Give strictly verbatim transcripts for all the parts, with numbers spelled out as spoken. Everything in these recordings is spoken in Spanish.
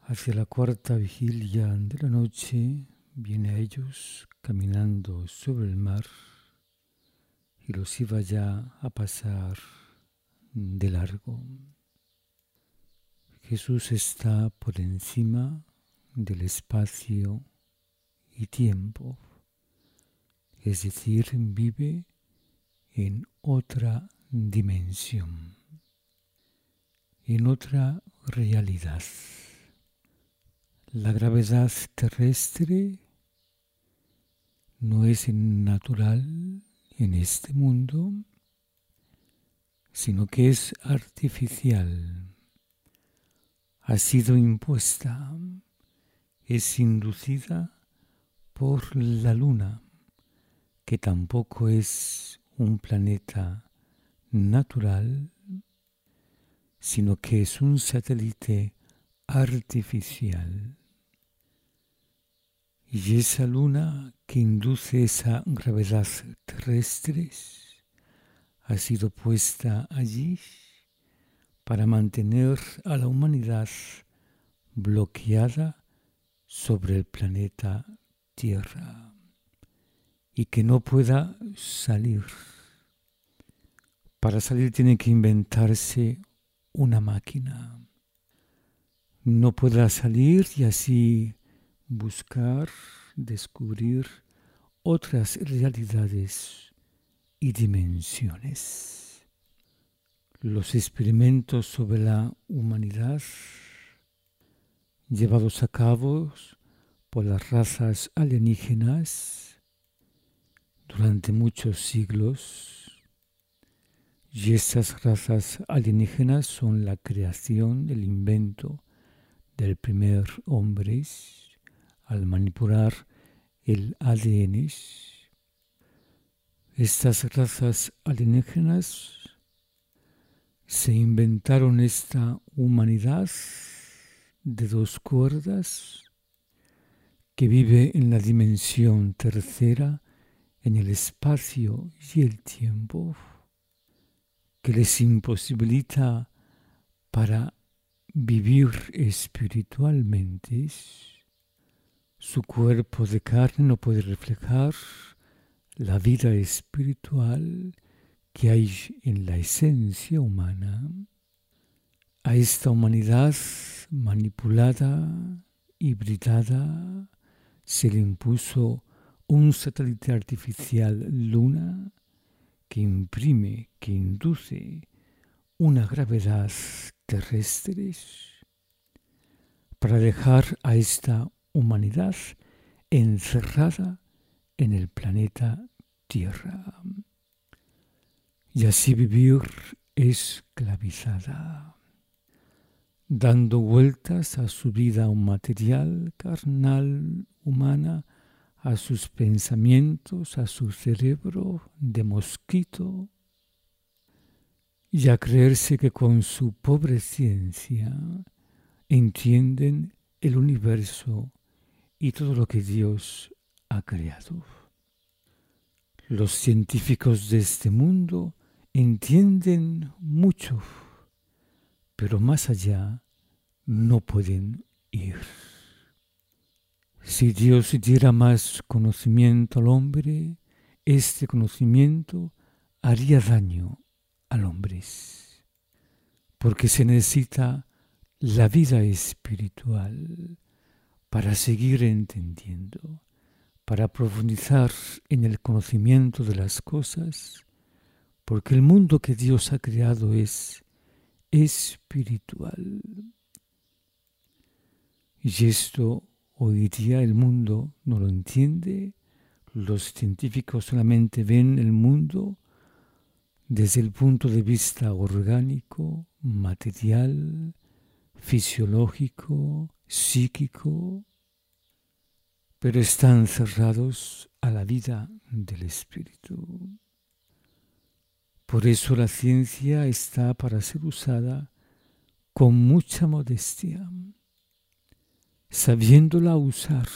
Hacia la cuarta vigilia de la noche viene a ellos caminando sobre el mar y los iba ya a pasar de largo. Jesús está por encima del espacio y tiempo, es decir, vive en otra dimensión, en otra realidad. La gravedad terrestre no es natural en este mundo, sino que es artificial. Ha sido impuesta, es inducida por la Luna, que tampoco es un planeta natural, sino que es un satélite artificial. Y esa luna que induce esa gravedad terrestre ha sido puesta allí para mantener a la humanidad bloqueada sobre el planeta Tierra y que no pueda salir. Para salir tiene que inventarse una máquina. No podrá salir y así buscar, descubrir otras realidades y dimensiones. Los experimentos sobre la humanidad llevados a cabo por las razas alienígenas durante muchos siglos, y estas razas alienígenas son la creación, el invento del primer hombre al manipular el A D N. Estas razas alienígenas se inventaron esta humanidad de dos cuerdas que vive en la dimensión tercera, en el espacio y el tiempo, que les imposibilita para vivir espiritualmente. Su cuerpo de carne no puede reflejar la vida espiritual que hay en la esencia humana. A esta humanidad manipulada, hibridada, se le impuso un satélite artificial Luna que imprime, que induce una gravedad terrestre para dejar a esta humanidad encerrada en el planeta Tierra y así vivir esclavizada, dando vueltas a su vida material, carnal, humana, a sus pensamientos, a su cerebro de mosquito, y a creerse que con su pobre ciencia entienden el universo y todo lo que Dios ha creado. Los científicos de este mundo entienden mucho, pero más allá no pueden ir. Si Dios diera más conocimiento al hombre, este conocimiento haría daño al hombre, porque se necesita la vida espiritual para seguir entendiendo, para profundizar en el conocimiento de las cosas, porque el mundo que Dios ha creado es espiritual. Y esto hoy día el mundo no lo entiende. Los científicos solamente ven el mundo desde el punto de vista orgánico, material, fisiológico, psíquico, pero están cerrados a la vida del espíritu. Por eso la ciencia está para ser usada con mucha modestia, sabiéndola usar,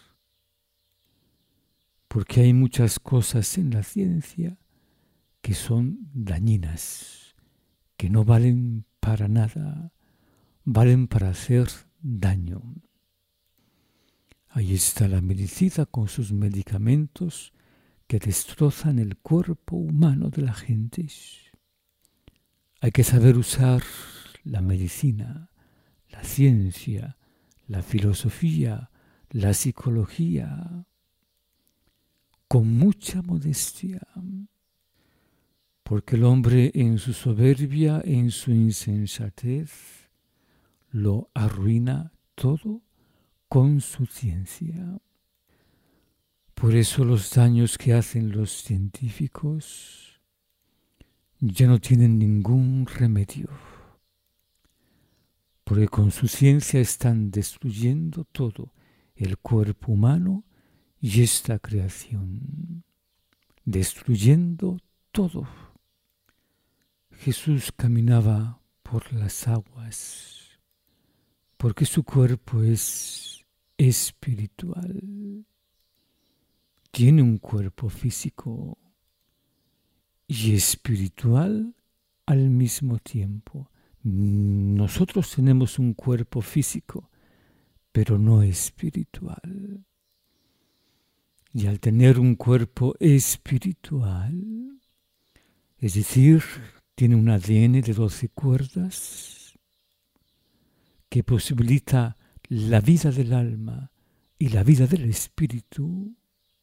porque hay muchas cosas en la ciencia que son dañinas, que no valen para nada, valen para hacer daño. Ahí está la medicina con sus medicamentos que destrozan el cuerpo humano de la gente. Hay que saber usar la medicina, la ciencia, la filosofía, la psicología, con mucha modestia, porque el hombre en su soberbia, en su insensatez, lo arruina todo con su ciencia. Por eso los daños que hacen los científicos ya no tienen ningún remedio, porque con su ciencia están destruyendo todo, el cuerpo humano y esta creación, destruyendo todo. Jesús caminaba por las aguas, porque su cuerpo es espiritual. Tiene un cuerpo físico y espiritual al mismo tiempo. Nosotros tenemos un cuerpo físico, pero no espiritual. Y al tener un cuerpo espiritual, es decir, tiene un A D N de doce cuerdas que posibilita la vida del alma y la vida del espíritu.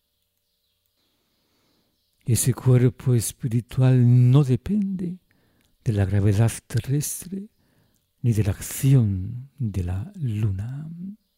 Ese cuerpo espiritual no depende de la gravedad terrestre ni de la acción de la luna.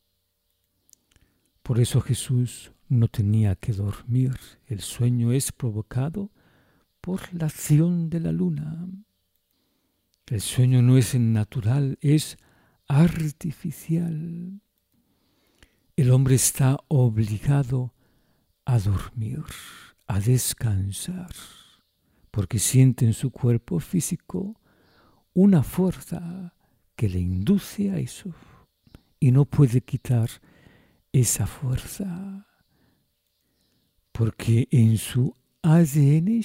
Por eso Jesús no tenía que dormir. El sueño es provocado por la acción de la luna. El sueño no es natural, es artificial. El hombre está obligado a dormir, a descansar, porque siente en su cuerpo físico una fuerza que le induce a eso y no puede quitar esa fuerza, porque en su A D N,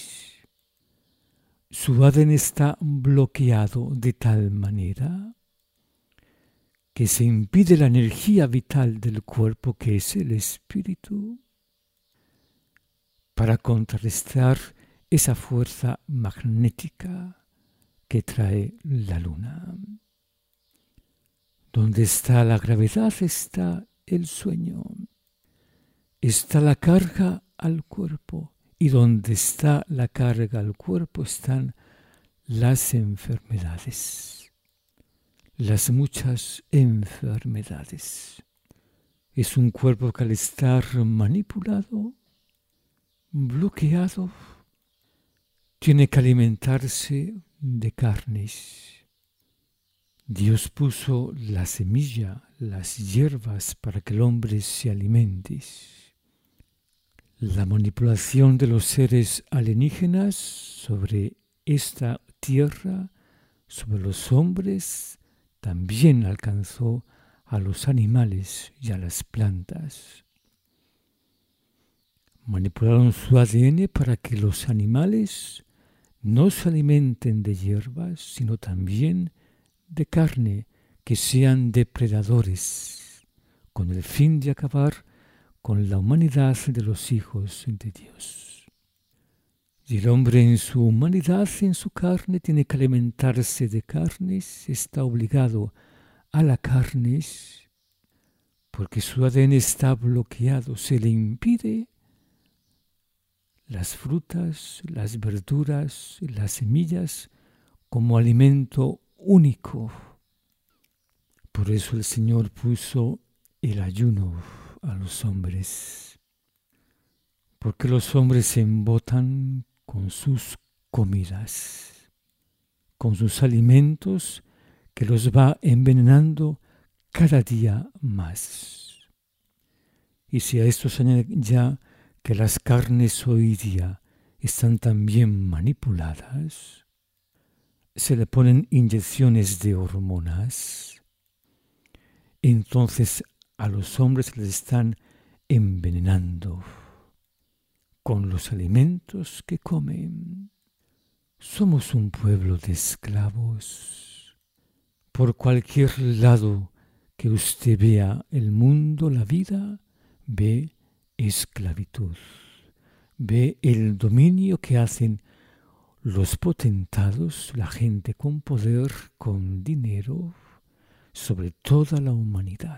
su A D N está bloqueado de tal manera que se impide la energía vital del cuerpo, que es el espíritu, para contrarrestar esa fuerza magnética que trae la luna. Donde está la gravedad está el sueño, está la carga al cuerpo, y donde está la carga al cuerpo están las enfermedades, las muchas enfermedades. Es un cuerpo que al estar manipulado, bloqueado, tiene que alimentarse de carnes. Dios puso la semilla, las hierbas para que el hombre se alimente. La manipulación de los seres alienígenas sobre esta tierra, sobre los hombres, también alcanzó a los animales y a las plantas. Manipularon su A D N para que los animales no se alimenten de hierbas, sino también de carne, que sean depredadores, con el fin de acabar con la humanidad de los hijos de Dios. Y el hombre en su humanidad, en su carne, tiene que alimentarse de carnes, está obligado a la carne, porque su A D N está bloqueado, se le impide las frutas, las verduras, las semillas como alimento único. Por eso el Señor puso el ayuno a los hombres, porque los hombres se embotan con sus comidas, con sus alimentos que los va envenenando cada día más. Y si a esto se añade ya que las carnes hoy día están también manipuladas, se le ponen inyecciones de hormonas, entonces a los hombres les están envenenando con los alimentos que comen. Somos un pueblo de esclavos. Por cualquier lado que usted vea el mundo, la vida, ve esclavitud, ve el dominio que hacen los potentados, la gente con poder, con dinero, sobre toda la humanidad.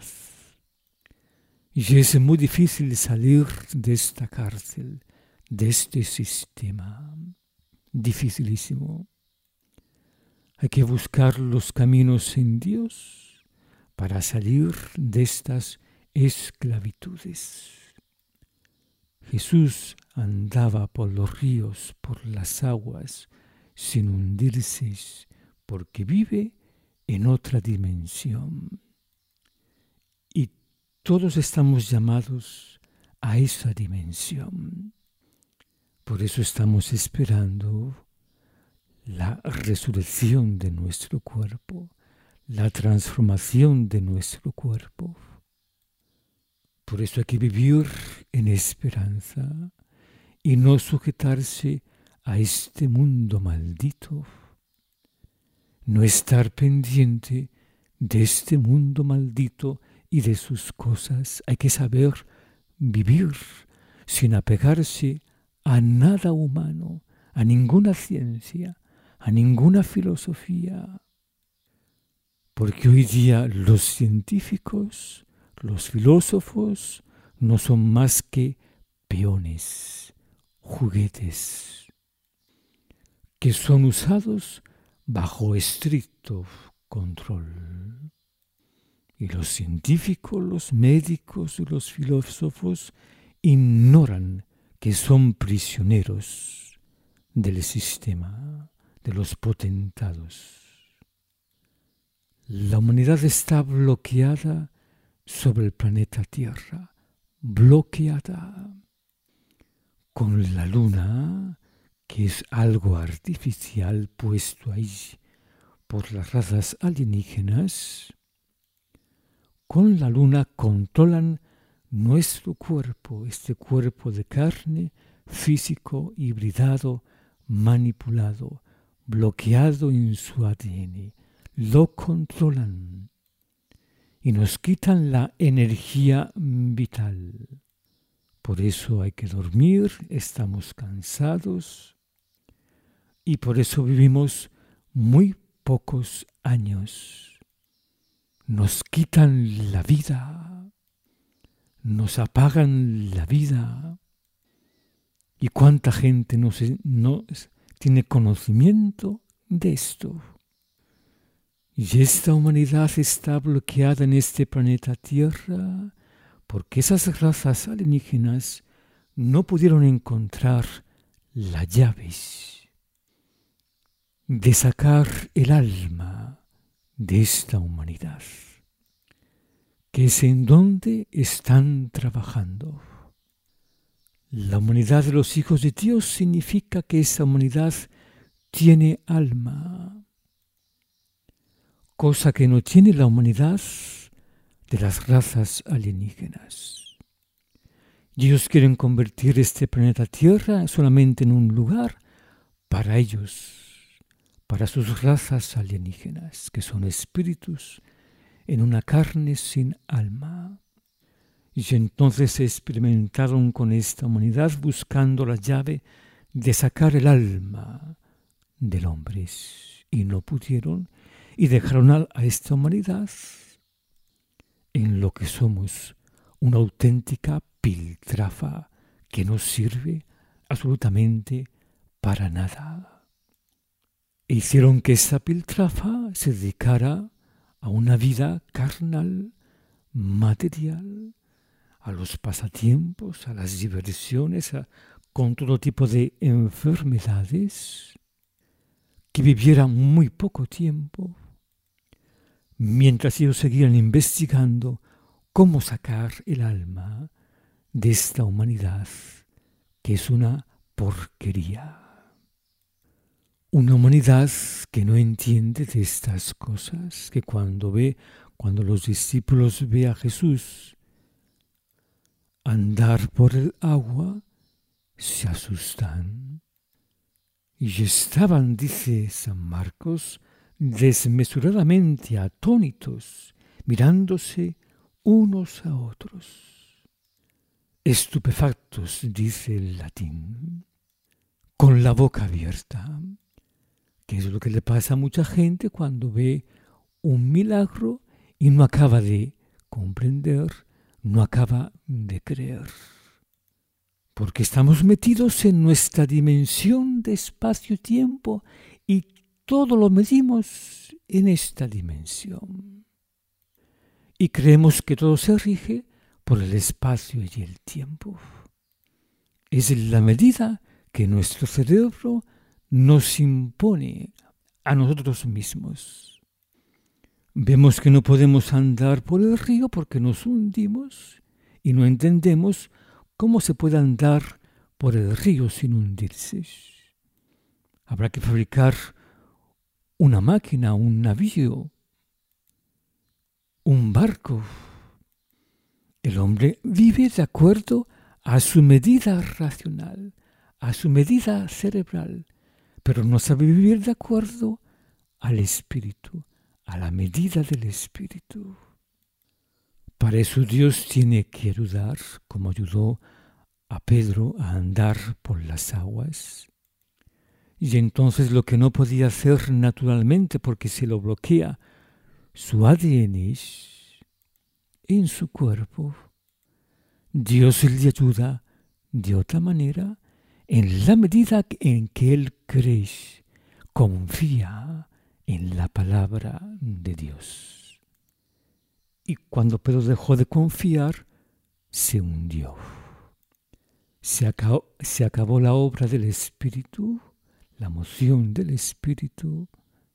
Y es muy difícil salir de esta cárcel, de este sistema. Dificilísimo. Hay que buscar los caminos en Dios para salir de estas esclavitudes. Jesús andaba por los ríos, por las aguas, sin hundirse, porque vive en otra dimensión. Y todos estamos llamados a esa dimensión. Por eso estamos esperando la resurrección de nuestro cuerpo, la transformación de nuestro cuerpo. Por eso hay que vivir en esperanza y no sujetarse a este mundo maldito. No estar pendiente de este mundo maldito y de sus cosas. Hay que saber vivir sin apegarse a nada humano, a ninguna ciencia, a ninguna filosofía. Porque hoy día los científicos, los filósofos, no son más que peones, juguetes, que son usados bajo estricto control. Y los científicos, los médicos y los filósofos ignoran que son prisioneros del sistema, de los potentados. La humanidad está bloqueada sobre el planeta Tierra, bloqueada con la luna, que es algo artificial puesto ahí por las razas alienígenas. Con la luna controlan nuestro cuerpo, este cuerpo de carne, físico, hibridado, manipulado, bloqueado en su A D N. Lo controlan y nos quitan la energía vital. Por eso hay que dormir, estamos cansados y por eso vivimos muy pocos años. Nos quitan la vida, nos apagan la vida. ¿Y cuánta gente no, se, no tiene conocimiento de esto? Y esta humanidad está bloqueada en este planeta Tierra porque esas razas alienígenas no pudieron encontrar las llaves de sacar el alma de esta humanidad, que es en donde están trabajando. La humanidad de los hijos de Dios significa que esa humanidad tiene alma, cosa que no tiene la humanidad de las razas alienígenas. Y ellos quieren convertir este planeta Tierra solamente en un lugar para ellos, para sus razas alienígenas, que son espíritus en una carne sin alma. Y entonces se experimentaron con esta humanidad buscando la llave de sacar el alma del hombre. Y no pudieron y dejaron a, a esta humanidad en lo que somos, una auténtica piltrafa que no sirve absolutamente para nada. E hicieron que esta piltrafa se dedicara a una vida carnal, material, a los pasatiempos, a las diversiones, a, con todo tipo de enfermedades, que vivieran muy poco tiempo, mientras ellos seguían investigando cómo sacar el alma de esta humanidad, que es una porquería. Una humanidad que no entiende de estas cosas, que cuando ve, cuando los discípulos ve a Jesús andar por el agua, se asustan. Y estaban, dice San Marcos, desmesuradamente atónitos, mirándose unos a otros. Estupefactos, dice el latín, con la boca abierta, que es lo que le pasa a mucha gente cuando ve un milagro y no acaba de comprender, no acaba de creer. Porque estamos metidos en nuestra dimensión de espacio-tiempo y todo lo medimos en esta dimensión. Y creemos que todo se rige por el espacio y el tiempo. Es la medida que nuestro cerebro nos impone a nosotros mismos. Vemos que no podemos andar por el río porque nos hundimos y no entendemos cómo se puede andar por el río sin hundirse. Habrá que fabricar una máquina, un navío, un barco. El hombre vive de acuerdo a su medida racional, a su medida cerebral, pero no sabe vivir de acuerdo al espíritu, a la medida del espíritu. Para eso Dios tiene que ayudar, como ayudó a Pedro a andar por las aguas. Y entonces lo que no podía hacer naturalmente porque se lo bloquea su A D N en su cuerpo, Dios le ayuda de otra manera en la medida en que él cree, confía en la palabra de Dios. Y cuando Pedro dejó de confiar, se hundió. Se acabó, se acabó la obra del Espíritu, la moción del Espíritu,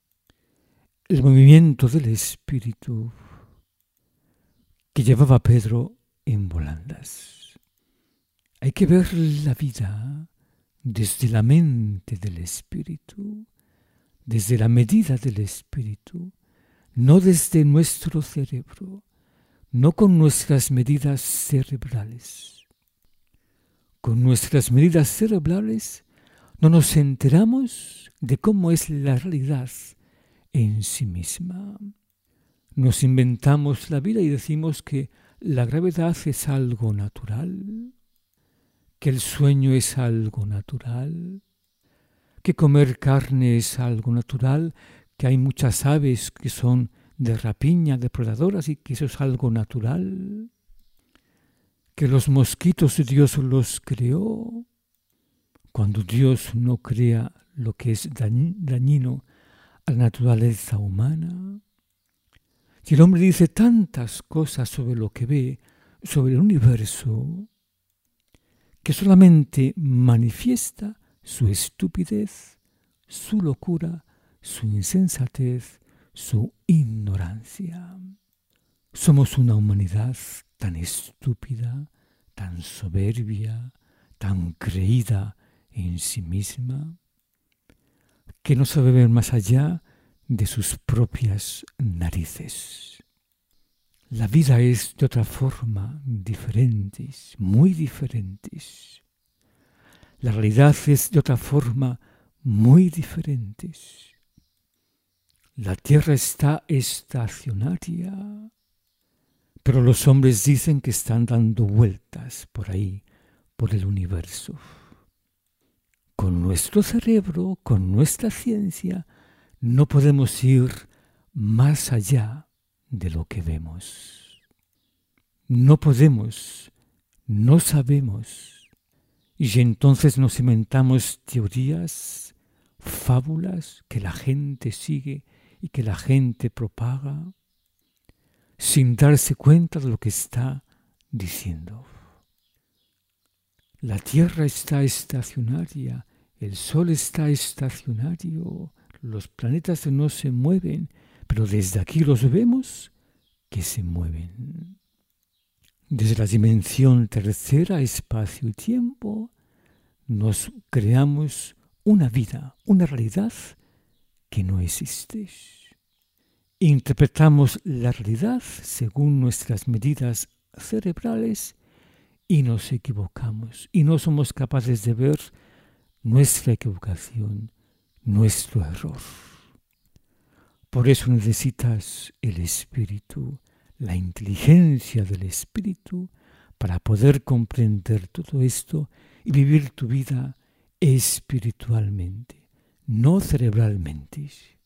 el movimiento del Espíritu que llevaba a Pedro en volandas. Hay que ver la vida desde la mente del Espíritu, desde la medida del Espíritu, no desde nuestro cerebro, no con nuestras medidas cerebrales. Con nuestras medidas cerebrales no nos enteramos de cómo es la realidad en sí misma. Nos inventamos la vida y decimos que la gravedad es algo natural, que el sueño es algo natural, que comer carne es algo natural, que hay muchas aves que son de rapiña, depredadoras, y que eso es algo natural, que los mosquitos Dios los creó, cuando Dios no crea lo que es dañino a la naturaleza humana. Y el hombre dice tantas cosas sobre lo que ve, sobre el universo, que solamente manifiesta su estupidez, su locura, su insensatez, su ignorancia. Somos una humanidad tan estúpida, tan soberbia, tan creída en sí misma, que no sabe ver más allá de sus propias narices. La vida es de otra forma, diferentes, muy diferentes. La realidad es de otra forma, muy diferentes. La tierra está estacionaria, pero los hombres dicen que están dando vueltas por ahí, por el universo. Con nuestro cerebro, con nuestra ciencia, no podemos ir más allá de lo que vemos. No podemos, no sabemos. Y entonces nos inventamos teorías, fábulas que la gente sigue y que la gente propaga sin darse cuenta de lo que está diciendo. La Tierra está estacionaria, el Sol está estacionario, los planetas no se mueven, pero desde aquí los vemos que se mueven. Desde la dimensión tercera, espacio y tiempo, nos creamos una vida, una realidad que no existe. Interpretamos la realidad según nuestras medidas cerebrales y nos equivocamos y no somos capaces de ver nuestra equivocación, nuestro error. Por eso necesitas el Espíritu, la inteligencia del espíritu para poder comprender todo esto y vivir tu vida espiritualmente, no cerebralmente.